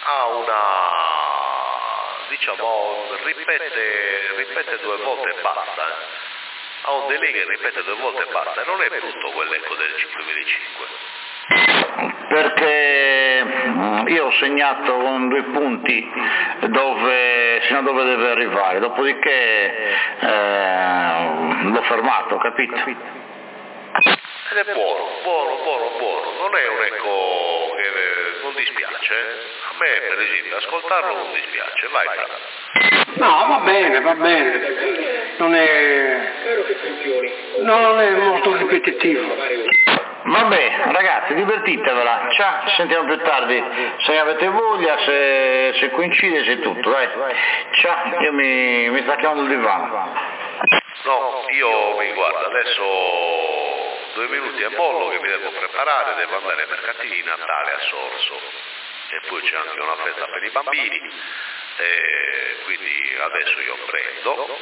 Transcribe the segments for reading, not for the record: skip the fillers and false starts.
ha una, diciamo, ripete 2 volte e basta, ha un delay che ripete 2 volte e basta, e non è brutto quell'eco del 5005. Perché io ho segnato con 2 punti fino a dove deve arrivare, dopodiché l'ho fermato, capito? Ed è buono, non è un eco che non dispiace, a me per esempio ascoltarlo non dispiace, vai Fra. No, va bene, non è molto ripetitivo. Vabbè, ragazzi, divertitevela, ciao, ci sentiamo più tardi, se avete voglia, se coincide, c'è tutto, dai. Ciao, io mi sta chiamando il divano. No, guarda, adesso 2 minuti e bollo che mi devo preparare, devo andare ai mercatini di Natale a Sorso, e poi c'è anche una festa per i bambini, e quindi adesso io prendo,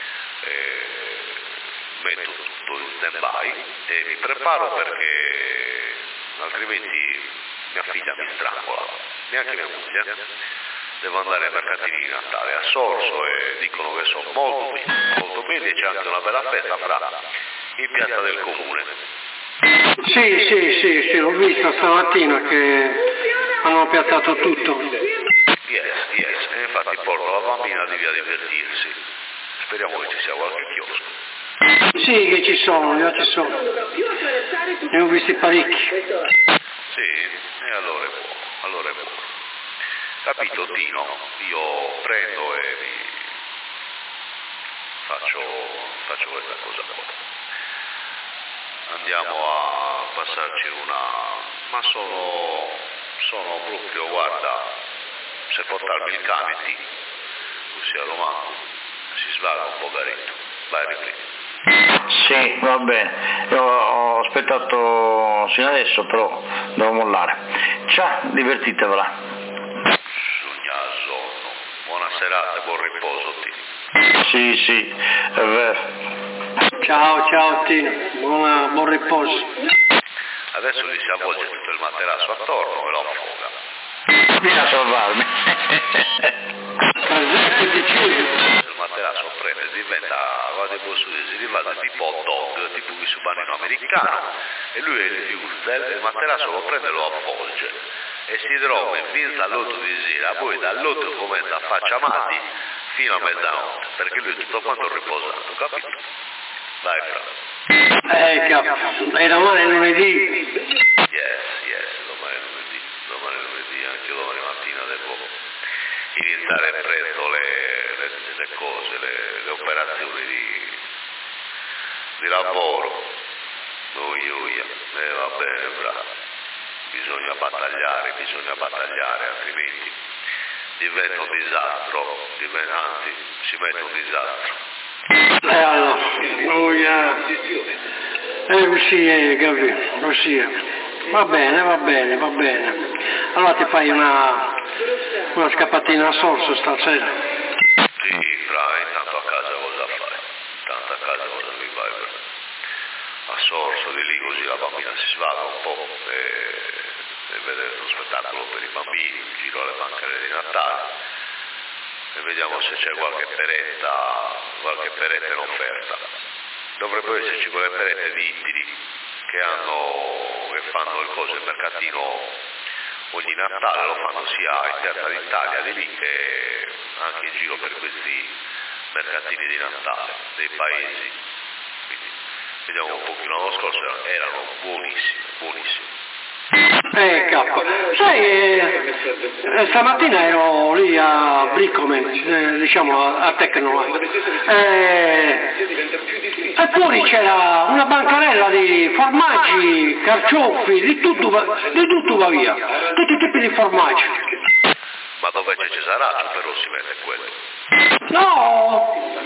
metto tutto in stand-by e mi preparo, perché altrimenti mia figlia mi strangola, neanche mia moglie. Devo andare ai mercatini di Natale a Sorso e dicono che sono molto bene, e c'è anche una bella festa in piazza del comune. Sì, l'ho vista stamattina che hanno piazzato tutto. Yes, e infatti porto la bambina di via divertirsi. Speriamo che ci sia qualche chiosco. Sì, che ci sono. Ne ho visti parecchi. Sì, e allora è buono. Capito Tino? Io prendo e faccio questa cosa qua. Andiamo a passarci ma sono proprio, guarda, se portarmi il cane ossia lo manco, si svaga un po' garetto. Vai Ricli. Sì, va bene, io ho aspettato sino adesso, però devo mollare. Ciao, divertitevela. Sognasono. Buona serata, buon riposo Tino. Sì, è vero. Ciao Tino, buon riposo. Adesso gli si avvolge tutto il materasso attorno e lo affoga. Vieni a salvarmi. Il materasso prende, diventa, si rivale tipo hot dog, tipo qui su banino americano, e lui il materasso lo prende e lo avvolge, e si trova fin dall'8 di sera, poi dall'8 comincia a faccia matti fino a mezzanotte, perché lui è tutto quanto riposato, capito? Dai Fra. Capo, e domani è lunedì. Yes, domani è lunedì, anche io domani mattina devo iniziare presto le cose, le operazioni di lavoro. Va bene, bravo. Bisogna battagliare, altrimenti diventa un disastro, anzi si mette un disastro. Così è, capito? Così è. Va bene. Allora ti fai una scappatina a Sorso stasera. Sì, Fra, intanto a casa cosa fai? Cosa mi fai? A Sorso, di lì così la bambina si svaga un po' e vede uno spettacolo per i bambini, un giro alle banche di Natale. E vediamo se c'è qualche peretta in offerta. Dovrebbero esserci quelle perette di Ittiri che fanno il mercatino ogni Natale, lo fanno sia in Piazza d'Italia di lì che anche in giro per questi mercatini di Natale dei paesi. Quindi vediamo un pochino, l'anno scorso erano buonissimi. Capo. Sai, stamattina ero lì a Brickome, diciamo a Tecno, e fuori c'era una bancarella di formaggi, carciofi, di tutto va via, tutti i tipi di formaggi. Ma dove c'è Cesaraccio però si vede quello? No,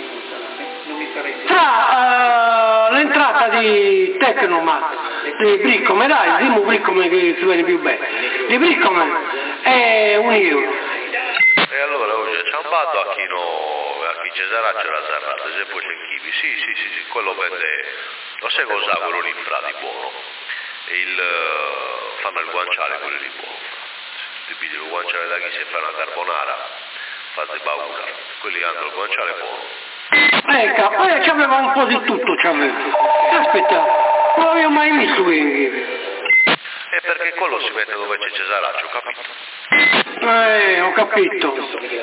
tra l'entrata di Tecnomat, di Briccome, dai, dimmi Briccome che si vede più bene, di Briccome è €1. E allora oggi c'è un batto a chi Cesaraccio era serrato, se poi c'è Chivi, sì, quello vende, lo sai cosa quello lì Fra di buono, fanno il guanciale quello lì buono, ti pigli il guanciale da chi si fa una carbonara, fate paura, quelli hanno il guanciale buono. C'aveva un po' di tutto, c'aveva. Aspetta, non l'avevo mai visto quindi. E perché quello si mette dove c'è Cesaraccio, capito? Ho capito.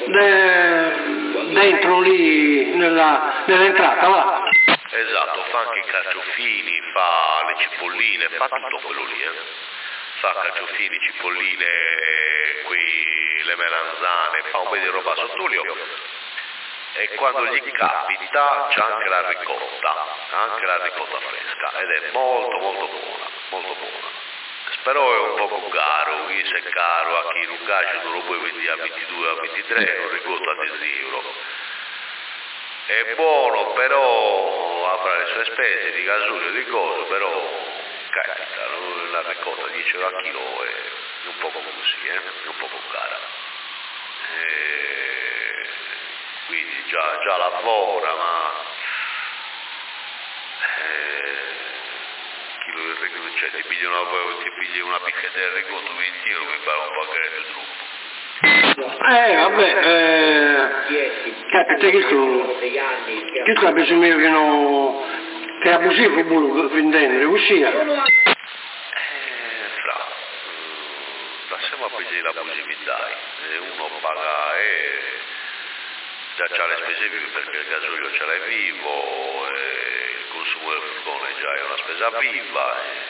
Dentro lì, nell'entrata, va. Esatto, fa anche i carciofini, fa le cipolline, fa tutto quello lì, Fa carciofini, cipolline, le melanzane, fa un po' di roba sott'olio. E quando gli capita c'è anche la ricotta fresca, ed è molto molto buona, molto buona. Però è un poco caro, qui se è caro, a chi non cace non lo puoi vendere a 22 a 23, un ricotta a 10 euro. È buono, però avrà le sue spese di gasolio, di cose, però capita, la ricotta 10 euro a chilo è un poco così, è un poco cara. Quindi già lavora, ma cioè, ti pigli una picchetta del ricotto 20 euro, mi pare un po' che è troppo. Capita che ha bisogno che è abusivo pure vendere, così. Passiamo a pigliare l'abusività, uno paga già c'ha le spese vive perché il gasolio ce l'hai vivo, il consumo del furgone già è una spesa viva,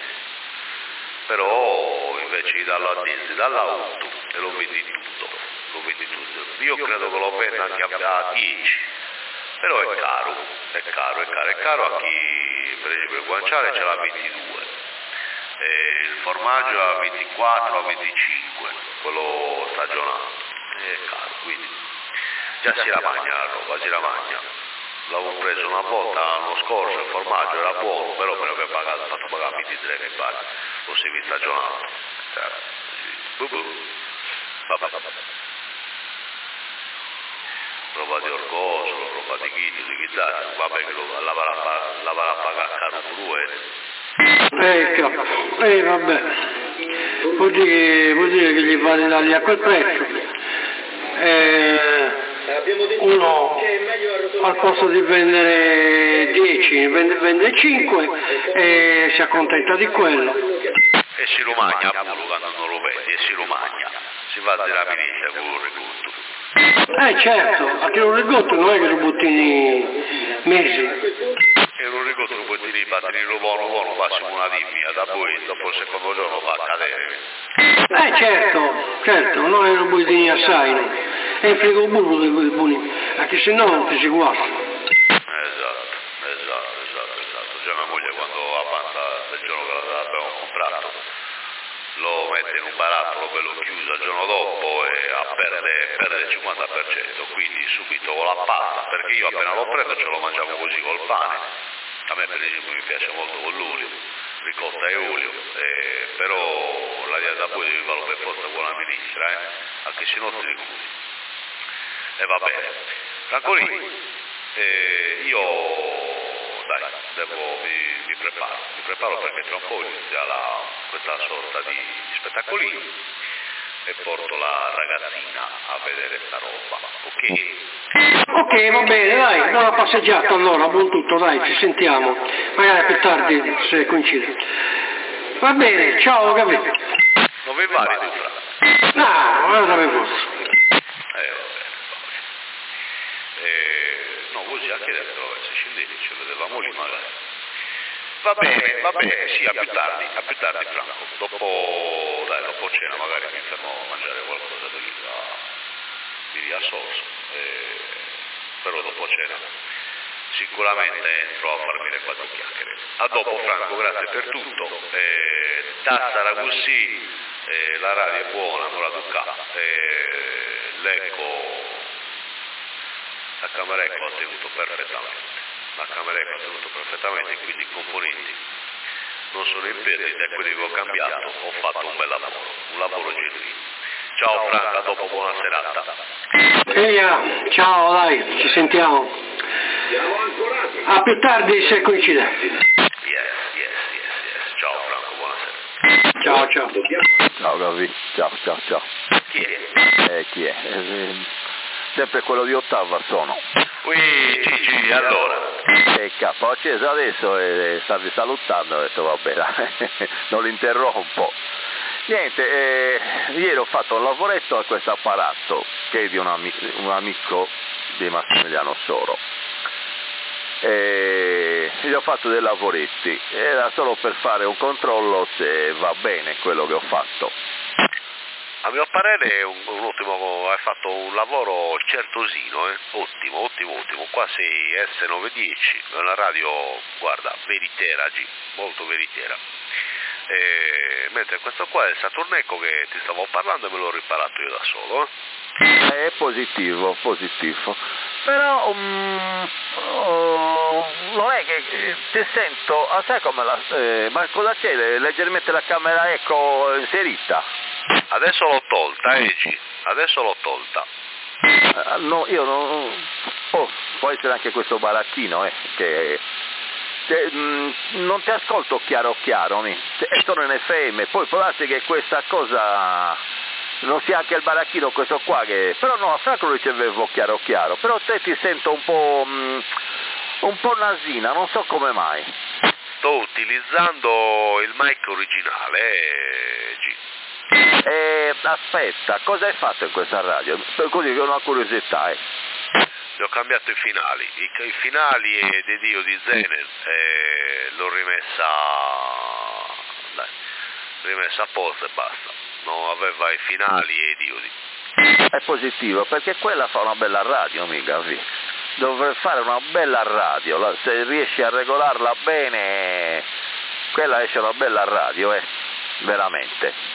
però invece di darlo a diesel, dall'auto e lo vendi tutto. Io credo che lo venda anche a 10, però è caro a chi, per esempio il guanciale ce l'ha a 22, il formaggio a 24, a 25, quello stagionato, è caro, quindi già si la magna la roba, l'avevo preso una volta l'anno scorso, il formaggio era buono, però me l'aveva fatto pagare 23 mi pare, lo semi stagionato, vabbè. Roba di orgoglio, roba di chitarra, vabbè che la va a pagare caro pure. Vabbè, vuol dire che gli fate dargli a quel prezzo. Uno al posto di vendere 10 vende 5 e si accontenta di quello. E si romagna pure quando non lo vedi, e si romagna, si va della milizia con un rigotto. Certo, a che un rigotto non è che lo butti mesi. E un rigotto lo butti lì, batteri buono, passimo una dimmi, da poi dopo il secondo giorno fa cadere. Certo, non è un buttini assai, no? È il frigo burro dei buoni, anche se no non ti si guarda. Esatto. Già mia moglie quando avanza il giorno che l'abbiamo comprato, lo mette in un barattolo bello chiuso il giorno dopo e perde il 50%, quindi subito con la pasta, perché io appena lo prendo ce lo mangiamo così col pane, a me per esempio mi piace molto con l'olio, ricotta e olio, però la dieta poi devi farlo per forza con la ministra, anche se non ti ricuri. E va bene, Francolini, io mi preparo perché tra un po' inizia questa sorta di spettacolino e porto la ragazzina a vedere sta roba, ok, va bene, dai, buona passeggiata allora, buon tutto, dai, ci sentiamo, magari più tardi se coincide. Va bene, ciao, capito? Non vi pare tu, Fra? No, non sapevo forse. No, così anche dentro se scendete ci vedevamo lì magari. Va bene, sì, a più tardi Franco, dopo cena magari mi fermo a mangiare qualcosa di via Sorso, però dopo cena sicuramente entro a farmi le 4 chiacchiere. A dopo Franco, grazie per tutto, da Saragussi, la radio è buona, non la tocca, l'eco. La camera eco ha tenuto perfettamente, quindi i componenti non sono in perdita e quelli che ho cambiato ho fatto un bel lavoro genuino. Ciao Franca, dopo buona serata. Ciao, dai, ci sentiamo. A più tardi se coincide. Yes. Ciao Franco, buonasera. Ciao. Ciao Gavi, ciao. chi è? Chi è? Sempre quello di Ottava sono. Ui, Gigi, allora. Ho acceso adesso e stavi salutando, ho detto vabbè, non l'interrompo. Niente, ieri ho fatto un lavoretto a questo apparato che è di un amico di Massimiliano Soro. Gli ho fatto dei lavoretti, era solo per fare un controllo se va bene quello che ho fatto. A mio parere è un ottimo, hai fatto un lavoro certosino, ottimo, qua sei S910, è una radio, guarda, veritiera, molto veritiera. Mentre questo qua è il Saturneco che ti stavo parlando e me l'ho riparato io da solo. È positivo. Però non è che ti sento, sai come ma cosa c'è? Leggermente la camera eco inserita? Adesso l'ho tolta, G, adesso l'ho tolta. No, io non... può essere anche questo baracchino, che non ti ascolto chiaro, sono in FM, poi può darsi che questa cosa non sia anche il baracchino questo qua, però no, a Franco lo ricevevo chiaro, però te ti sento un po' nasina, non so come mai. Sto utilizzando il mic originale, G. Aspetta, cosa hai fatto in questa radio? Così che ho una curiosità, Gli ho cambiato i finali, i finali di Dio di Zener, l'ho rimessa a posto e basta, non aveva i finali e i diodi. È positivo, perché quella fa una bella radio, mica, dovrebbe fare una bella radio, se riesci a regolarla bene, quella esce una bella radio, veramente.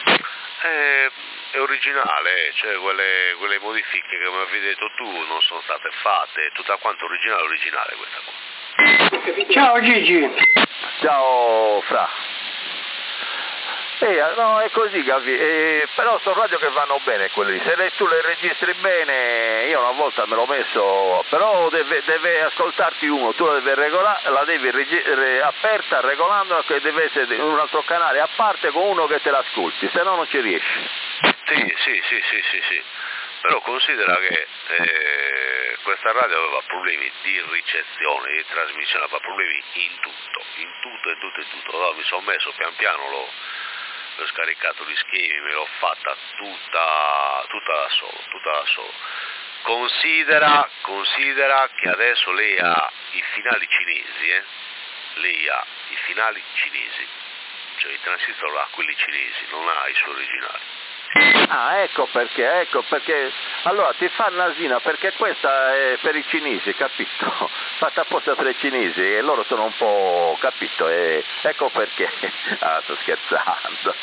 È originale, cioè quelle modifiche che mi avevi detto tu non sono state fatte, tutta quanto originale questa qua. Ciao Gigi. Ciao Fra. No, è così, Gavi, però sono radio che vanno bene quelli, se tu le registri bene, io una volta me l'ho messo, però deve ascoltarti uno, tu la devi regolare, la devi aperta, regolandola, che deve essere un altro canale a parte con uno che te l'ascolti, se no non ci riesci. Sì, però considera che questa radio aveva problemi di ricezione, di trasmissione, aveva problemi in tutto. Allora mi sono messo pian piano, l'ho scaricato gli schemi, me l'ho fatta tutta da solo. Considera che adesso lei ha i finali cinesi, cioè i transistor ha quelli cinesi, non ha i suoi originali. Ecco perché, allora ti fa nasina, perché questa è per i cinesi, capito? Fatta apposta per i cinesi e loro sono un po', capito? Ecco perché, sto scherzando.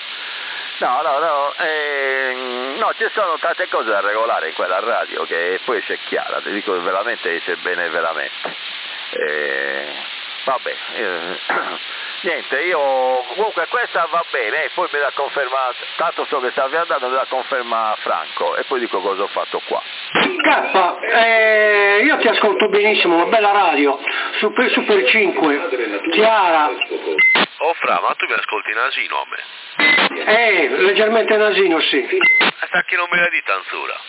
No, ci sono tante cose da regolare in quella radio che poi esce chiara, ti dico veramente, esce bene veramente. Vabbè, niente, io comunque questa va bene, poi mi dà conferma, tanto so che stavi andando, mi dà conferma Franco e poi dico cosa ho fatto qua. Io ti ascolto benissimo, una bella radio, Super 5, chiara. Oh Fra, ma tu mi ascolti nasino a me? Leggermente nasino, sì. Sta che non me la dite ancora.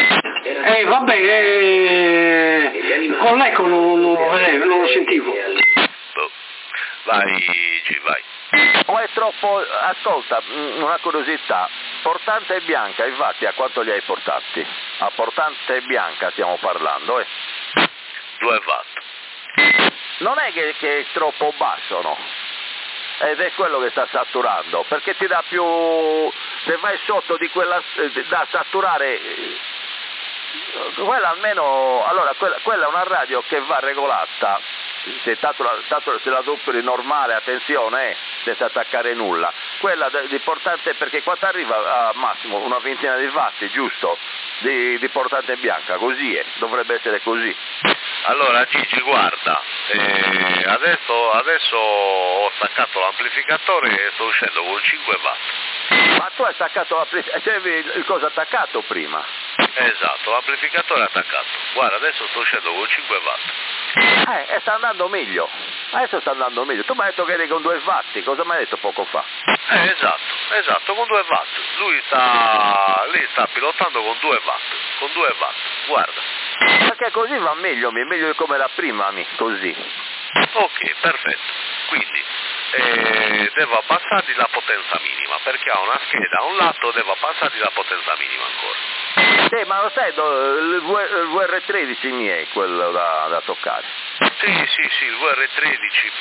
Con l'eco non lo sentivo. Vai, G, vai. O è troppo, ascolta, una curiosità, portante e bianca, infatti a quanto li hai portati? A portante e bianca stiamo parlando, 2 watt. Non è che è troppo basso, no? Ed è quello che sta saturando, perché ti dà più, se vai sotto di quella da saturare, quella almeno, allora quella è una radio che va regolata, se la doppio normale, attenzione, senza attaccare nulla, quella di portante, perché quando arriva a massimo una ventina di watt, giusto, di portante bianca, così dovrebbe essere così. Allora Gigi, guarda, adesso ho staccato l'amplificatore e sto uscendo con 5 watt. Ma tu hai staccato l'amplificatore, c'avevi il coso attaccato prima? Esatto, l'amplificatore è attaccato. Guarda, adesso sto uscendo con 5 watt. E sta andando meglio. Adesso sta andando meglio. Tu mi hai detto che eri con 2 watt, cosa mi hai detto poco fa? Esatto. esatto, con 2 watt. Lì sta pilotando con 2 watt, guarda. Perché così va meglio di come era prima, così. Ok, perfetto. Quindi devo abbassargli la potenza minima, perché ha una scheda a un lato, devo abbassargli la potenza minima ancora. Ma lo sai, il VR13 miei, quello da toccare. Sì, il VR13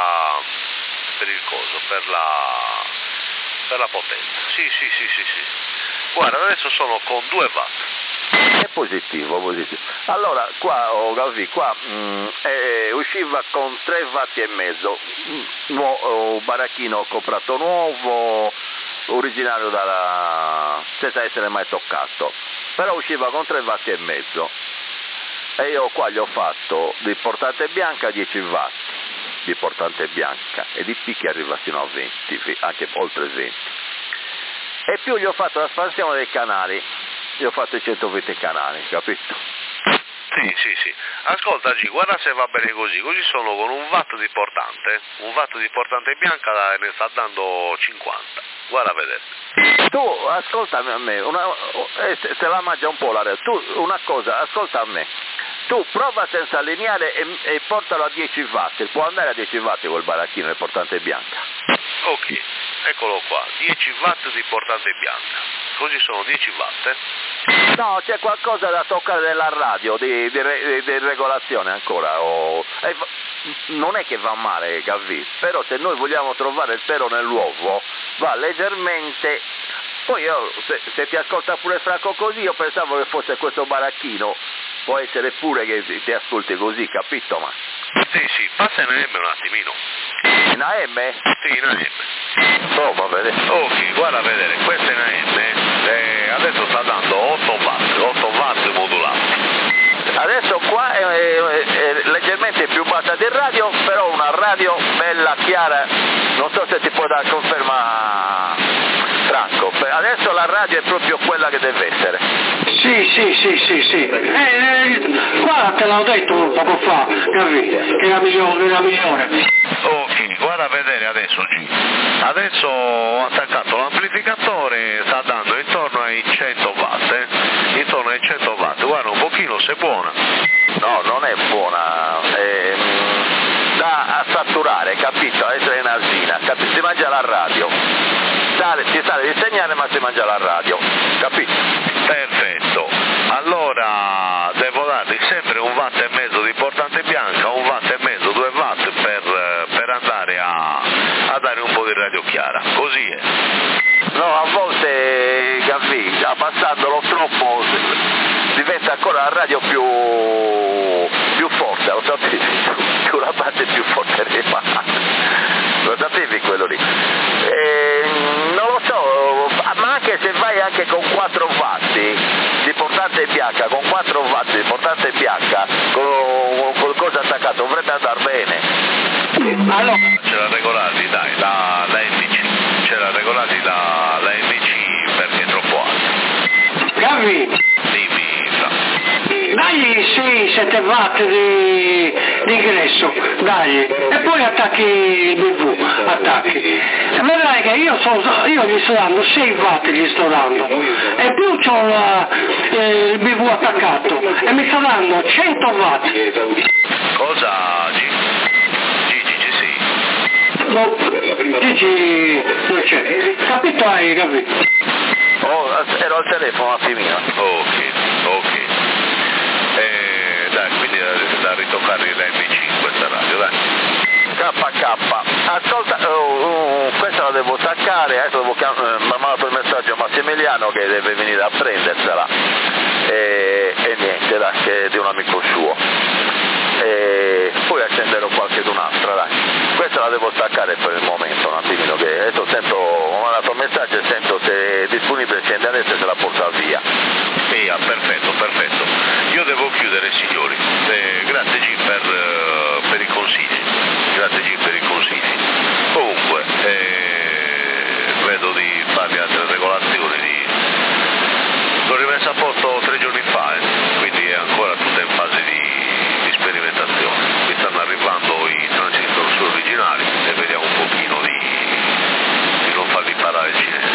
per il coso, per la potenza. Sì. Guarda, adesso sono con 2 watt. È positivo. Allora, qua, Galvi, usciva con 3 watt e mezzo, baracchino comprato nuovo, originario senza essere mai toccato, però usciva con 3 watt e mezzo. E io qua gli ho fatto di portante bianca 10 watt, di portante bianca, e di picchi arriva fino a 20, anche oltre 20. E più gli ho fatto l'espansione dei canali, gli ho fatto i 120 canali, capito? Sì. Ascolta G, guarda se va bene così sono con 1 watt di portante bianca ne sta dando 50, guarda a vedere. Tu, ascoltami a me, se la mangia un po' l'aria, tu una cosa, ascolta a me, tu prova senza lineare e portalo a 10 watt, può andare a 10 watt quel baracchino di portante bianca. Ok, eccolo qua, 10 watt di portante bianca, così sono 10 watt. No, c'è qualcosa da toccare nella radio, di regolazione ancora, non è che va male, Gavì, però se noi vogliamo trovare il pero nell'uovo, va leggermente. Poi se ti ascolta pure Franco così, io pensavo che fosse questo baracchino, può essere pure che ti ascolti così, capito? Ma sì, passa in AM un attimino. In AM? Sì, in AM. Prova a vedere. Ok, guarda a vedere, questa è in AM, adesso sta dando 8 watt modulati. Adesso qua è leggermente più bassa del radio, però una radio bella, chiara, non so se ti può dare conferma Franco, adesso la radio è proprio quella che deve essere. Sì. Guarda, te l'ho detto poco fa, capì? Che è la migliore. Ok, guarda a vedere adesso G. Adesso ho attaccato l'amplificatore, sta dando intorno ai 100 watt, intorno ai 100 watt, guarda un pochino se è buona. No, non è buona, da a saturare, capito? Essere in asina, capito? Si mangia la radio, si sale di segnale ma si mangia la radio, capito? Perfetto, allora devo dargli sempre 1 watt e mezzo di portante bianca, 1 watt e mezzo, 2 watt per andare a dare un po' di radio chiara, così è. No, a volte, Gavì, abbassandolo troppo diventa ancora la radio più forte, lo sapevi? Tu la base più forte rimane, lo sapevi quello lì? Non lo so, ma anche se vai anche con 4 watt di portante bianca, con 4 watt di portante bianca, con qualcosa attaccato, dovrebbe andare bene. Allora, c'è da regolarli, dai, la MC, c'è da regolarli la MC perché è troppo alta. Gavì, Dimmi, dagli 6-7 watt di ingresso, dagli, e poi attacchi il BV, attacchi. E vedrai che io gli sto dando 6 watt, gli sto dando, e più c'ho il BV attaccato, e mi sta dando 100 watt. Cosa, Gigi, sì. No, Gigi non c'è, capito hai, capito? Ero al telefono un attimino. Ok. Dai, quindi da ritoccare l'MC questa radio, dai. KK, ascolta, questa la devo staccare, adesso devo mi ha mandato il messaggio a Massimiliano che deve venire a prendersela, e niente, dai, che è di un amico suo, e poi accenderò qualche d'un'altra, dai. Questa la devo staccare per il momento, un attimino, che adesso sento, ho mandato un messaggio e sento se è disponibile scende adesso e se la porta via. Via, perfetto. Io devo chiudere, signori. Grazie G per i consigli. Comunque, vedo di farvi altre regolazioni. L'ho rimessa a posto 3 giorni fa, quindi è ancora tutta in fase di sperimentazione. Mi stanno arrivando i transistor originali e vediamo un pochino di non farvi parare il cinese.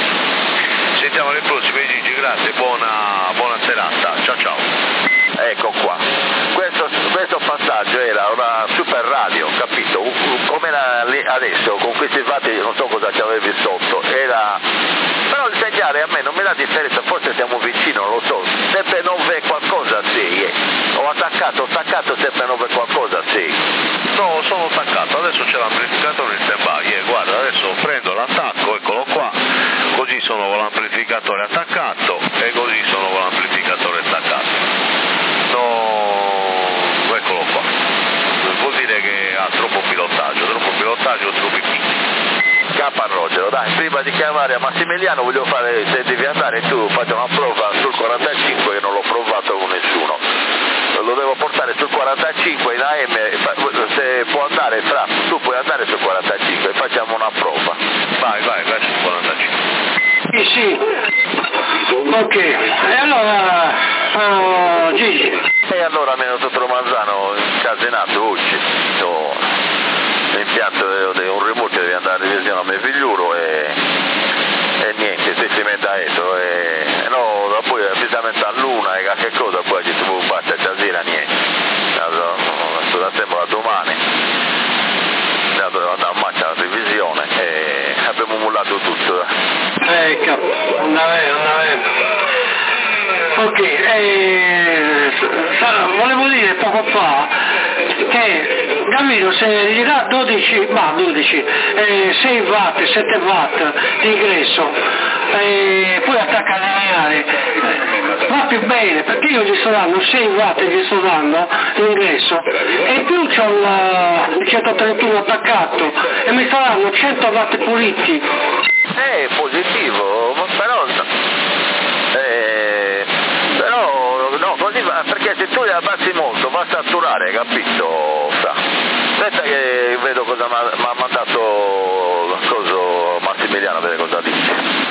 adesso con questi fatti non so cosa ci avevi sotto, però il segnale a me non mi dà differenza, forse siamo vicini, non lo so, sempre 9 qualcosa 6, ho staccato sempre 9 qualcosa 6. No, sono staccato, adesso c'è l'amplificatore in stand-by, guarda, adesso prendo l'attacco, eccolo qua, così sono con l'amplificatore attaccato e così sono con l'amplificatore staccato. No, eccolo qua, vuol dire che ha troppo pilotaggio, troppi picchi. Capa Rogero, dai, prima di chiamare a Massimiliano voglio fare, se devi andare tu fate una prova sul 45 che non l'ho provato con nessuno, lo devo portare sul 45 in AM, se può andare tu puoi andare sul 45 e facciamo una prova. Vai sul 45. Sì, ok, e allora Gigi? E allora mi hanno tutto Romanzano incasenato oggi, l'impianto di un remoto deve andare a revisione a mio figliolo e niente, si mette a eso no, poi precisamente a luna e che cosa poi ci si può battere stasera niente, allora sembra domani devo andare a macchina alla revisione e abbiamo mollato tutto. Capo, andava. Ok, volevo dire poco fa che Gavino se gli dà 6 watt, 7 watt di ingresso e poi attacca lineare, va più bene perché io gli sto dando 6 watt gli sto dando l'ingresso e in più c'ho il 131 attaccato e mi sta dando 100 watt puliti. È positivo, però no, così perché se tu li abbassi molto va a saturare, capito? Aspetta che vedo cosa mi ha mandato Massimiliano, vede cosa dice.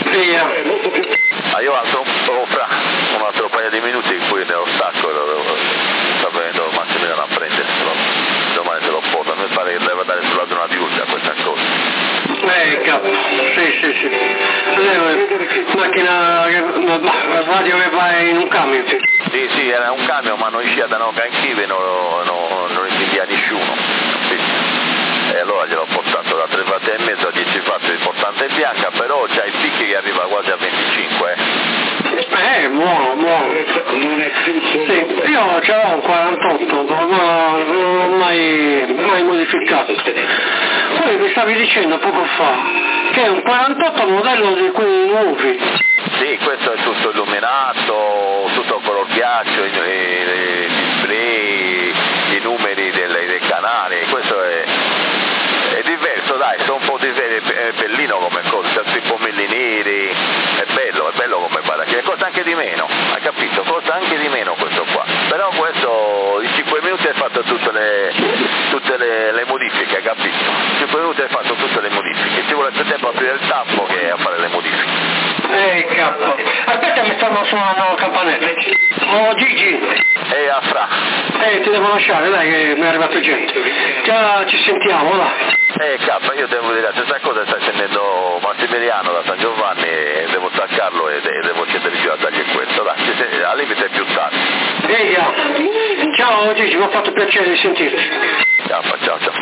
Io alzo un altro paio di minuti in cui nello stacco sta venendo Massimiliano a prenderselo, domani se lo porta, mi pare che deve andare sulla zona di Urgia questa cosa. Capo, sì. Macchina radio che va in un camion. Sì, era un camion ma non usciva da Canchive, non invidia nessuno. E allora gliel'ho portato da 3 watt e mezzo a 10 watt, l'importante è bianca, però c'ha i picchi che arriva quasi a 25. Buono. Sì, io c'avevo un 48, ma non ho mai modificato. Poi mi stavi dicendo poco fa che è un 48 modello di quelli nuovi. Sì, questo è tutto illuminato, tutto color ghiaccio, i display, i numeri dei canali, questo è diverso, dai, sono un po' bellino come cosa, c'è i pomelli neri, è bello come guarda, che costa anche di meno, hai capito? Costa anche di meno questo qua, però questo in 5 minuti hai fatto tutte le modifiche, hai capito? In 5 minuti hai fatto tutte le modifiche, ci vuole più tempo a aprire il tappo che a fare le modifiche. Capo, aspetta mi stanno suonando il campanello. Oh Gigi! A Fra. Ti devo lasciare, dai che mi è arrivato gente. Già ci sentiamo, va. K, io devo dire la stessa cosa, sta scendendo Massimiliano da San Giovanni e devo staccarlo e devo scendere giù a dargli questo, dai, al limite più tardi. Ciao Gigi, mi ha fatto piacere di sentirti. Ciao.